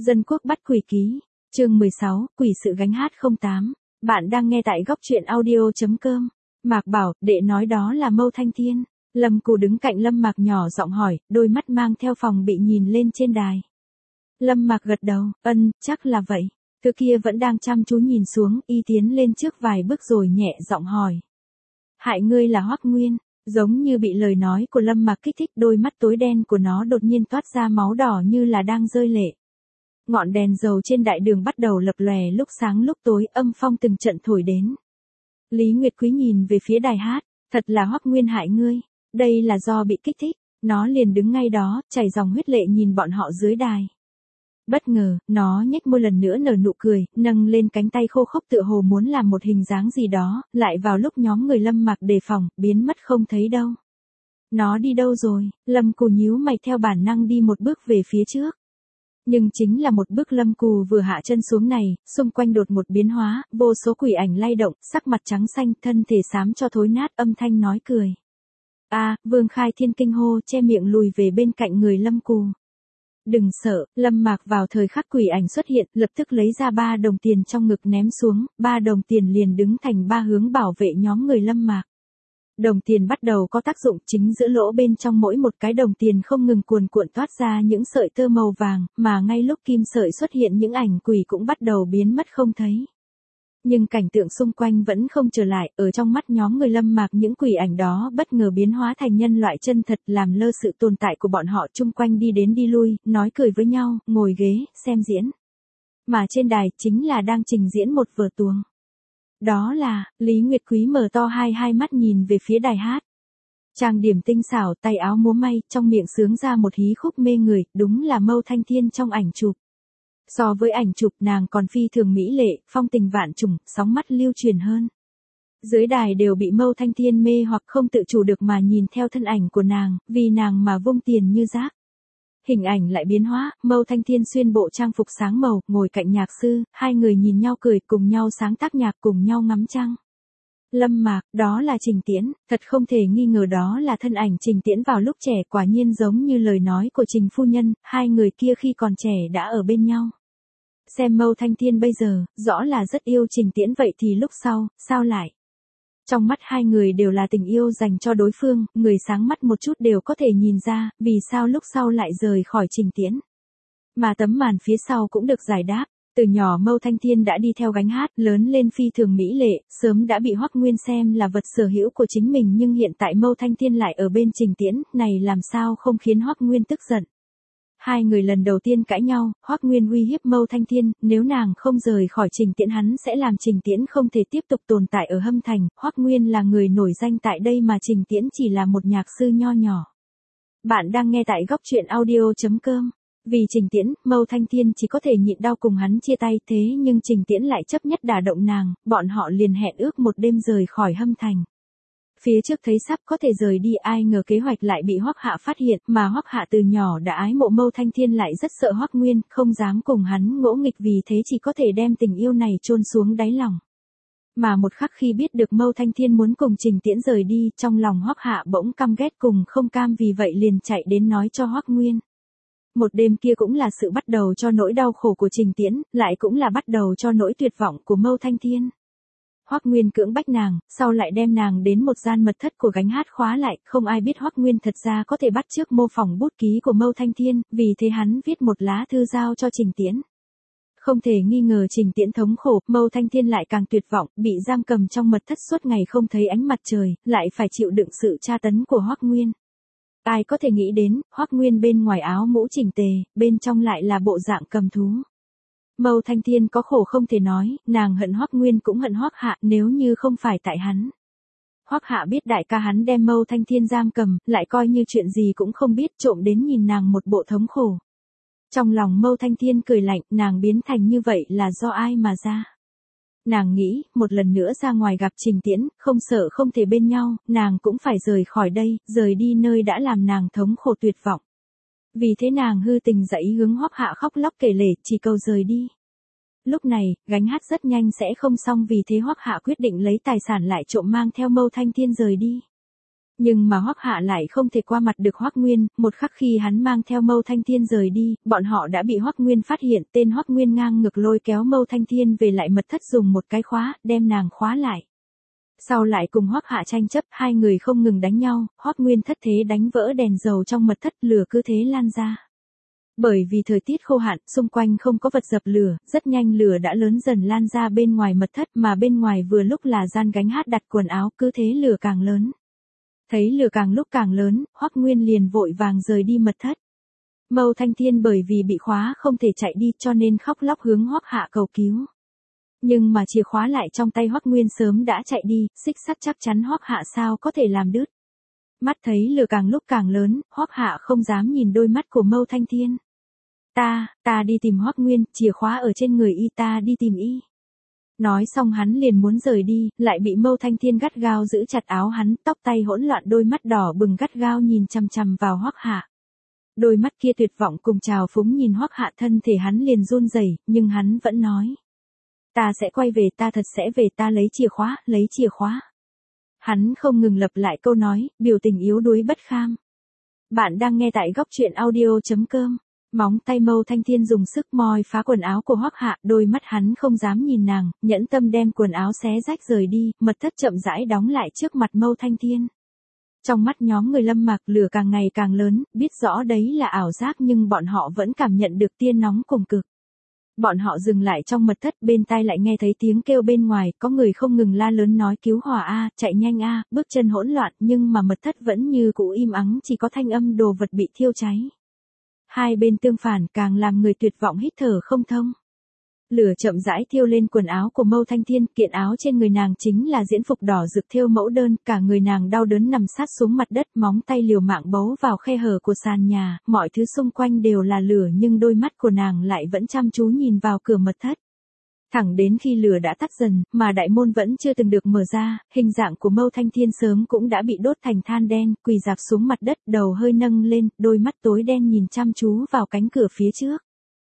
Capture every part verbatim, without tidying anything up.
Dân quốc bắt quỷ ký. Chương mười sáu, quỷ sự gánh hát không tám. Bạn đang nghe tại góc truyện audio.com. Mạc bảo, đệ nói đó là Mâu Thanh Thiên. Lâm Cù đứng cạnh Lâm Mạc nhỏ giọng hỏi, đôi mắt mang theo phòng bị nhìn lên trên đài. Lâm Mạc gật đầu, ân, chắc là vậy. Thứ kia vẫn đang chăm chú nhìn xuống, y tiến lên trước vài bước rồi nhẹ giọng hỏi. Hại ngươi là Hoắc Nguyên. Giống như bị lời nói của Lâm Mạc kích thích, đôi mắt tối đen của nó đột nhiên toát ra máu đỏ như là đang rơi lệ. Ngọn đèn dầu trên đại đường bắt đầu lập lòe lúc sáng lúc tối, âm phong từng trận thổi đến. Lý Nguyệt Quý nhìn về phía đài hát, thật là Hoắc Nguyên hại ngươi, đây là do bị kích thích. Nó liền đứng ngay đó, chảy dòng huyết lệ nhìn bọn họ dưới đài. Bất ngờ, nó nhếch môi lần nữa nở nụ cười, nâng lên cánh tay khô khốc tựa hồ muốn làm một hình dáng gì đó, lại vào lúc nhóm người Lâm Mạc đề phòng, biến mất không thấy đâu. Nó đi đâu rồi? Lâm Cù nhíu mày theo bản năng đi một bước về phía trước. Nhưng chính là một bước Lâm Cù vừa hạ chân xuống này, xung quanh đột một biến hóa, vô số quỷ ảnh lay động, sắc mặt trắng xanh, thân thể xám cho thối nát, âm thanh nói cười. A, à, Vương Khai Thiên kinh hô, che miệng lùi về bên cạnh người Lâm Cù. Đừng sợ, Lâm Mạc vào thời khắc quỷ ảnh xuất hiện, lập tức lấy ra ba đồng tiền trong ngực ném xuống, ba đồng tiền liền đứng thành ba hướng bảo vệ nhóm người Lâm Mạc. Đồng tiền bắt đầu có tác dụng, chính giữa lỗ bên trong mỗi một cái đồng tiền không ngừng cuồn cuộn toát ra những sợi tơ màu vàng, mà ngay lúc kim sợi xuất hiện những ảnh quỷ cũng bắt đầu biến mất không thấy. Nhưng cảnh tượng xung quanh vẫn không trở lại, ở trong mắt nhóm người Lâm Mạc những quỷ ảnh đó bất ngờ biến hóa thành nhân loại chân thật, làm lơ sự tồn tại của bọn họ, chung quanh đi đến đi lui, nói cười với nhau, ngồi ghế, xem diễn. Mà trên đài chính là đang trình diễn một vở tuồng. Đó là, Lý Nguyệt Quý mở to hai hai mắt nhìn về phía đài hát. Trang điểm tinh xảo, tay áo múa may, trong miệng sướng ra một hí khúc mê người, đúng là Mâu Thanh Thiên trong ảnh chụp. So với ảnh chụp nàng còn phi thường mỹ lệ, phong tình vạn trùng, sóng mắt lưu truyền hơn. Dưới đài đều bị Mâu Thanh Thiên mê hoặc không tự chủ được mà nhìn theo thân ảnh của nàng, vì nàng mà vung tiền như rác. Hình ảnh lại biến hóa, Mâu Thanh Thiên xuyên bộ trang phục sáng màu, ngồi cạnh nhạc sư, hai người nhìn nhau cười, cùng nhau sáng tác nhạc, cùng nhau ngắm trăng. Lâm Mạc, đó là Trình Tiễn, thật không thể nghi ngờ đó là thân ảnh Trình Tiễn vào lúc trẻ, quả nhiên giống như lời nói của Trình phu nhân, hai người kia khi còn trẻ đã ở bên nhau. Xem Mâu Thanh Thiên bây giờ, rõ là rất yêu Trình Tiễn, vậy thì lúc sau, sao lại? Trong mắt hai người đều là tình yêu dành cho đối phương, người sáng mắt một chút đều có thể nhìn ra, vì sao lúc sau lại rời khỏi Trình Tiễn. Mà tấm màn phía sau cũng được giải đáp, từ nhỏ Mâu Thanh Thiên đã đi theo gánh hát, lớn lên phi thường mỹ lệ, sớm đã bị Hoắc Nguyên xem là vật sở hữu của chính mình, nhưng hiện tại Mâu Thanh Thiên lại ở bên Trình Tiễn, này làm sao không khiến Hoắc Nguyên tức giận. Hai người lần đầu tiên cãi nhau, Hoắc Nguyên uy hiếp Mâu Thanh Thiên, nếu nàng không rời khỏi Trình Tiễn hắn sẽ làm Trình Tiễn không thể tiếp tục tồn tại ở Hâm Thành, Hoắc Nguyên là người nổi danh tại đây mà Trình Tiễn chỉ là một nhạc sư nho nhỏ. Bạn đang nghe tại góc truyện audio.com. Vì Trình Tiễn, Mâu Thanh Thiên chỉ có thể nhịn đau cùng hắn chia tay, thế nhưng Trình Tiễn lại chấp nhất đả động nàng, bọn họ liền hẹn ước một đêm rời khỏi Hâm Thành. Phía trước thấy sắp có thể rời đi, ai ngờ kế hoạch lại bị Hoắc Hạ phát hiện, mà Hoắc Hạ từ nhỏ đã ái mộ Mâu Thanh Thiên lại rất sợ Hoắc Nguyên, không dám cùng hắn ngỗ nghịch, vì thế chỉ có thể đem tình yêu này chôn xuống đáy lòng. Mà một khắc khi biết được Mâu Thanh Thiên muốn cùng Trình Tiễn rời đi, trong lòng Hoắc Hạ bỗng căm ghét cùng không cam, vì vậy liền chạy đến nói cho Hoắc Nguyên. Một đêm kia cũng là sự bắt đầu cho nỗi đau khổ của Trình Tiễn, lại cũng là bắt đầu cho nỗi tuyệt vọng của Mâu Thanh Thiên. Hoắc Nguyên cưỡng bách nàng, sau lại đem nàng đến một gian mật thất của gánh hát khóa lại, không ai biết Hoắc Nguyên thật ra có thể bắt chước mô phỏng bút ký của Mâu Thanh Thiên, vì thế hắn viết một lá thư giao cho Trình Tiễn. Không thể nghi ngờ Trình Tiễn thống khổ, Mâu Thanh Thiên lại càng tuyệt vọng, bị giam cầm trong mật thất suốt ngày không thấy ánh mặt trời, lại phải chịu đựng sự tra tấn của Hoắc Nguyên. Ai có thể nghĩ đến, Hoắc Nguyên bên ngoài áo mũ chỉnh tề, bên trong lại là bộ dạng cầm thú. Mâu Thanh Thiên có khổ không thể nói, nàng hận Hoắc Nguyên cũng hận Hoắc Hạ, nếu như không phải tại hắn. Hoắc Hạ biết đại ca hắn đem Mâu Thanh Thiên giam cầm, lại coi như chuyện gì cũng không biết, trộm đến nhìn nàng một bộ thống khổ. Trong lòng Mâu Thanh Thiên cười lạnh, nàng biến thành như vậy là do ai mà ra. Nàng nghĩ, một lần nữa ra ngoài gặp Trình Tiễn, không sợ không thể bên nhau, nàng cũng phải rời khỏi đây, rời đi nơi đã làm nàng thống khổ tuyệt vọng. Vì thế nàng hư tình dậy hướng Hoắc Hạ khóc lóc kể lể, chỉ cầu rời đi. Lúc này, gánh hát rất nhanh sẽ không xong, vì thế Hoắc Hạ quyết định lấy tài sản lại trộm mang theo Mâu Thanh Thiên rời đi. Nhưng mà Hoắc Hạ lại không thể qua mặt được Hoắc Nguyên, một khắc khi hắn mang theo Mâu Thanh Thiên rời đi, bọn họ đã bị Hoắc Nguyên phát hiện, tên Hoắc Nguyên ngang ngược lôi kéo Mâu Thanh Thiên về lại mật thất dùng một cái khóa, đem nàng khóa lại. Sau lại cùng Hoắc Hạ tranh chấp, hai người không ngừng đánh nhau, Hoắc Nguyên thất thế đánh vỡ đèn dầu trong mật thất, lửa cứ thế lan ra. Bởi vì thời tiết khô hạn, xung quanh không có vật dập lửa, rất nhanh lửa đã lớn dần lan ra bên ngoài mật thất, mà bên ngoài vừa lúc là gian gánh hát đặt quần áo, cứ thế lửa càng lớn. Thấy lửa càng lúc càng lớn, Hoắc Nguyên liền vội vàng rời đi mật thất. Mâu Thanh Thiên bởi vì bị khóa không thể chạy đi cho nên khóc lóc hướng Hoắc Hạ cầu cứu. Nhưng mà chìa khóa lại trong tay Hoắc Nguyên sớm đã chạy đi, xích sắt chắc chắn Hoắc Hạ sao có thể làm đứt. Mắt thấy lửa càng lúc càng lớn, Hoắc Hạ không dám nhìn đôi mắt của Mâu Thanh Thiên. Ta, ta đi tìm Hoắc Nguyên, chìa khóa ở trên người y, ta đi tìm y. Nói xong hắn liền muốn rời đi, lại bị Mâu Thanh Thiên gắt gao giữ chặt áo hắn, tóc tay hỗn loạn, đôi mắt đỏ bừng gắt gao nhìn chằm chằm vào Hoắc Hạ. Đôi mắt kia tuyệt vọng cùng trào phúng nhìn Hoắc Hạ, thân thể hắn liền run rẩy, nhưng hắn vẫn nói. Ta sẽ quay về, ta thật sẽ về, ta lấy chìa khóa, lấy chìa khóa. Hắn không ngừng lặp lại câu nói, biểu tình yếu đuối bất kham. Bạn đang nghe tại góc truyện audio chấm com. Móng tay Mâu Thanh Thiên dùng sức moi phá quần áo của Hoắc Hạ, đôi mắt hắn không dám nhìn nàng, nhẫn tâm đem quần áo xé rách rời đi, mật thất chậm rãi đóng lại trước mặt Mâu Thanh Thiên. Trong mắt nhóm người Lâm Mạc, lửa càng ngày càng lớn, biết rõ đấy là ảo giác nhưng bọn họ vẫn cảm nhận được tia nóng cùng cực. Bọn họ dừng lại trong mật thất, bên tai lại nghe thấy tiếng kêu bên ngoài, có người không ngừng la lớn nói cứu hỏa a, chạy nhanh a, bước chân hỗn loạn, nhưng mà mật thất vẫn như cũ im ắng, chỉ có thanh âm đồ vật bị thiêu cháy. Hai bên tương phản càng làm người tuyệt vọng hít thở không thông. Lửa chậm rãi thiêu lên quần áo của Mâu Thanh Thiên, kiện áo trên người nàng chính là diễn phục đỏ rực thêu mẫu đơn, cả người nàng đau đớn nằm sát xuống mặt đất, móng tay liều mạng bấu vào khe hở của sàn nhà, mọi thứ xung quanh đều là lửa nhưng đôi mắt của nàng lại vẫn chăm chú nhìn vào cửa mật thất. Thẳng đến khi lửa đã tắt dần, mà đại môn vẫn chưa từng được mở ra, hình dạng của Mâu Thanh Thiên sớm cũng đã bị đốt thành than đen, quỳ dạp xuống mặt đất, đầu hơi nâng lên, đôi mắt tối đen nhìn chăm chú vào cánh cửa phía trước.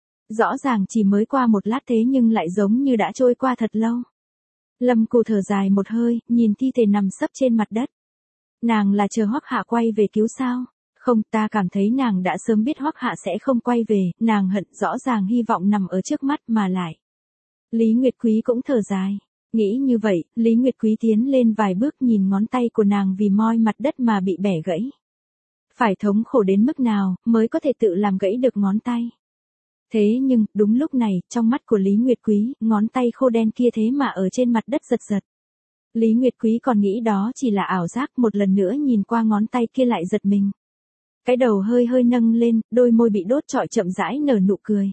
Rõ ràng chỉ mới qua một lát thế nhưng lại giống như đã trôi qua thật lâu. Lâm Cù thở dài một hơi, nhìn thi thể nằm sấp trên mặt đất. Nàng là chờ Hoắc Hạ quay về cứu sao? Không, ta cảm thấy nàng đã sớm biết Hoắc Hạ sẽ không quay về, nàng hận rõ ràng hy vọng nằm ở trước mắt mà lại. Lý Nguyệt Quý cũng thở dài. Nghĩ như vậy, Lý Nguyệt Quý tiến lên vài bước nhìn ngón tay của nàng vì moi mặt đất mà bị bẻ gãy. Phải thống khổ đến mức nào mới có thể tự làm gãy được ngón tay. Thế nhưng, đúng lúc này, trong mắt của Lý Nguyệt Quý, ngón tay khô đen kia thế mà ở trên mặt đất giật giật. Lý Nguyệt Quý còn nghĩ đó chỉ là ảo giác, một lần nữa nhìn qua ngón tay kia lại giật mình. Cái đầu hơi hơi nâng lên, đôi môi bị đốt trọi chậm rãi nở nụ cười.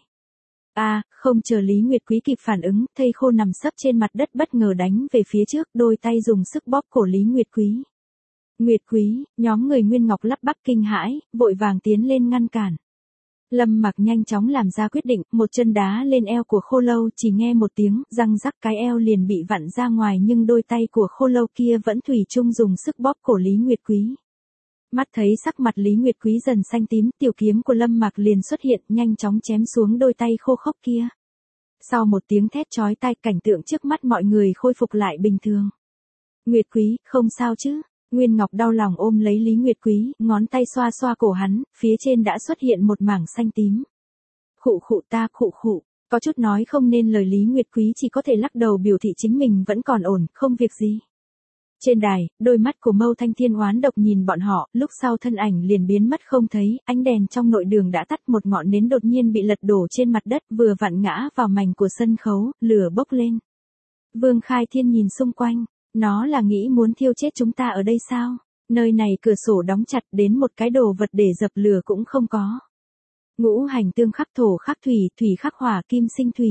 À, không chờ Lý Nguyệt Quý kịp phản ứng, thây khô nằm sấp trên mặt đất bất ngờ đánh về phía trước, đôi tay dùng sức bóp cổ Lý Nguyệt Quý. Nguyệt Quý, nhóm người Nguyên Ngọc lắp bắp kinh hãi, vội vàng tiến lên ngăn cản. Lâm Mặc nhanh chóng làm ra quyết định, một chân đá lên eo của Khô Lâu, chỉ nghe một tiếng, răng rắc cái eo liền bị vặn ra ngoài nhưng đôi tay của Khô Lâu kia vẫn thủy chung dùng sức bóp cổ Lý Nguyệt Quý. Mắt thấy sắc mặt Lý Nguyệt Quý dần xanh tím, tiểu kiếm của Lâm Mặc liền xuất hiện, nhanh chóng chém xuống đôi tay khô khốc kia. Sau một tiếng thét chói tai, cảnh tượng trước mắt mọi người khôi phục lại bình thường. Nguyệt Quý, không sao chứ? Nguyên Ngọc đau lòng ôm lấy Lý Nguyệt Quý, ngón tay xoa xoa cổ hắn, phía trên đã xuất hiện một mảng xanh tím. Khụ khụ ta, khụ khụ, có chút nói không nên lời, Lý Nguyệt Quý chỉ có thể lắc đầu biểu thị chính mình vẫn còn ổn, không việc gì. Trên đài, đôi mắt của Mâu Thanh Thiên oán độc nhìn bọn họ, lúc sau thân ảnh liền biến mất không thấy, ánh đèn trong nội đường đã tắt, một ngọn nến đột nhiên bị lật đổ trên mặt đất, vừa vặn ngã vào mảnh của sân khấu, lửa bốc lên. Vương Khai Thiên nhìn xung quanh, nó là nghĩ muốn thiêu chết chúng ta ở đây sao? Nơi này cửa sổ đóng chặt, đến một cái đồ vật để dập lửa cũng không có. Ngũ hành tương khắc thổ khắc thủy, thủy khắc hỏa, kim sinh thủy.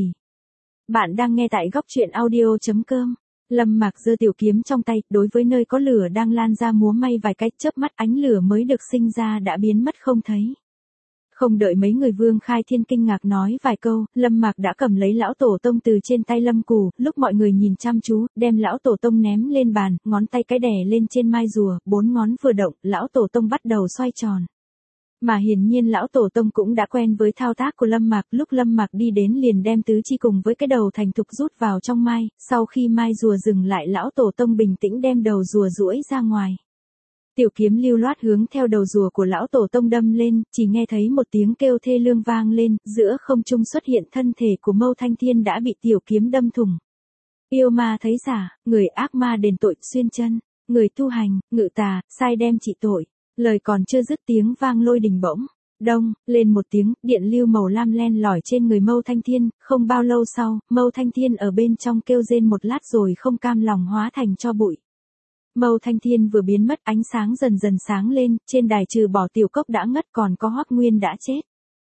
Bạn đang nghe tại góc truyện audio chấm com. Lâm Mạc giơ tiểu kiếm trong tay, đối với nơi có lửa đang lan ra múa may vài cái, chớp mắt ánh lửa mới được sinh ra đã biến mất không thấy. Không đợi mấy người Vương Khai Thiên kinh ngạc nói vài câu, Lâm Mạc đã cầm lấy lão tổ tông từ trên tay Lâm Cù, lúc mọi người nhìn chăm chú, đem lão tổ tông ném lên bàn, ngón tay cái đè lên trên mai rùa, bốn ngón vừa động, lão tổ tông bắt đầu xoay tròn. Mà hiển nhiên lão tổ tông cũng đã quen với thao tác của Lâm Mạc, lúc Lâm Mạc đi đến liền đem tứ chi cùng với cái đầu thành thục rút vào trong mai, sau khi mai rùa dừng lại lão tổ tông bình tĩnh đem đầu rùa duỗi ra ngoài. Tiểu kiếm lưu loát hướng theo đầu rùa của lão tổ tông đâm lên, chỉ nghe thấy một tiếng kêu thê lương vang lên, giữa không trung xuất hiện thân thể của Mâu Thanh Thiên đã bị tiểu kiếm đâm thủng. Yêu ma thấy giả, người ác ma đền tội, xuyên chân, người tu hành, ngự tà, sai đem trị tội. Lời còn chưa dứt tiếng vang lôi đình bỗng đông lên một tiếng, điện lưu màu lam len lỏi trên người Mâu Thanh Thiên, không bao lâu sau, Mâu Thanh Thiên ở bên trong kêu rên một lát rồi không cam lòng hóa thành tro bụi. Mâu Thanh Thiên vừa biến mất, ánh sáng dần dần sáng lên, trên đài trừ bỏ Tiểu Cốc đã ngất còn có Hoắc Nguyên đã chết.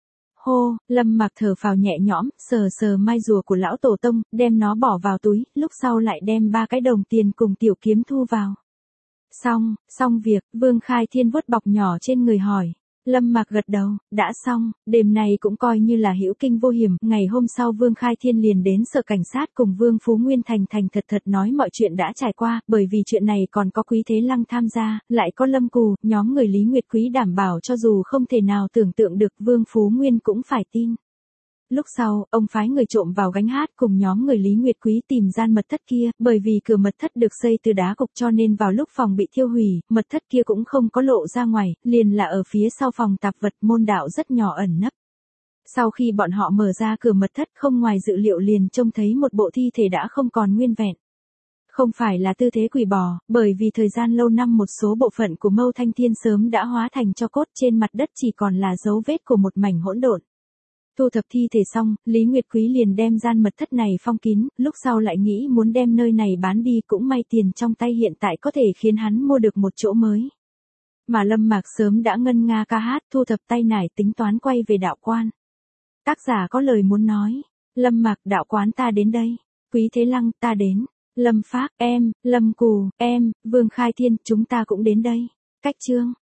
Hô, Lâm Mặc thở phào nhẹ nhõm, sờ sờ mai rùa của lão tổ tông, đem nó bỏ vào túi, lúc sau lại đem ba cái đồng tiền cùng tiểu kiếm thu vào. Xong, xong việc, Vương Khai Thiên vuốt bọc nhỏ trên người hỏi. Lâm Mặc gật đầu, đã xong, đêm này cũng coi như là hữu kinh vô hiểm. Ngày hôm sau Vương Khai Thiên liền đến sở cảnh sát cùng Vương Phú Nguyên thành thành thật thật nói mọi chuyện đã trải qua, bởi vì chuyện này còn có Quý Thế Lăng tham gia, lại có Lâm Cù, nhóm người Lý Nguyệt Quý đảm bảo cho dù không thể nào tưởng tượng được Vương Phú Nguyên cũng phải tin. Lúc sau, ông phái người trộm vào gánh hát cùng nhóm người Lý Nguyệt Quý tìm gian mật thất kia, bởi vì cửa mật thất được xây từ đá cục cho nên vào lúc phòng bị thiêu hủy, mật thất kia cũng không có lộ ra ngoài, liền là ở phía sau phòng tạp vật môn đạo rất nhỏ ẩn nấp. Sau khi bọn họ mở ra cửa mật thất không ngoài dự liệu liền trông thấy một bộ thi thể đã không còn nguyên vẹn. Không phải là tư thế quỷ bò, bởi vì thời gian lâu năm một số bộ phận của Mâu Thanh Thiên sớm đã hóa thành tro cốt, trên mặt đất chỉ còn là dấu vết của một mảnh hỗn độn. Thu thập thi thể xong, Lý Nguyệt Quý liền đem gian mật thất này phong kín, lúc sau lại nghĩ muốn đem nơi này bán đi, cũng may tiền trong tay hiện tại có thể khiến hắn mua được một chỗ mới. Mà Lâm Mạc sớm đã ngân nga ca hát, thu thập tay nải tính toán quay về đạo quan. Tác giả có lời muốn nói. Lâm Mạc, đạo quán ta đến đây. Quý Thế Lăng, ta đến. Lâm Phác, em. Lâm Cù, em. Vương Khai Thiên, chúng ta cũng đến đây. Cách chương.